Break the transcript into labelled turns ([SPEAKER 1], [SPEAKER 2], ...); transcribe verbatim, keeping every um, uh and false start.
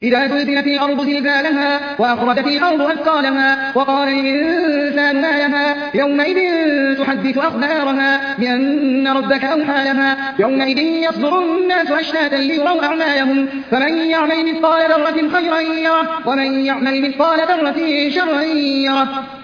[SPEAKER 1] إذا زلزلت الأرض زلزالها وأخرجت الأرض أثقالها وقال الإنسان ما لها يومئذ تحدث أخبارها بأن ربك أوحى لها يومئذ يصدر الناس أشتاتا ليروا أعمالهم فمن يعمل مثقال ذرة خيرا يره ومن يعمل مثقال ذرة شرا يره.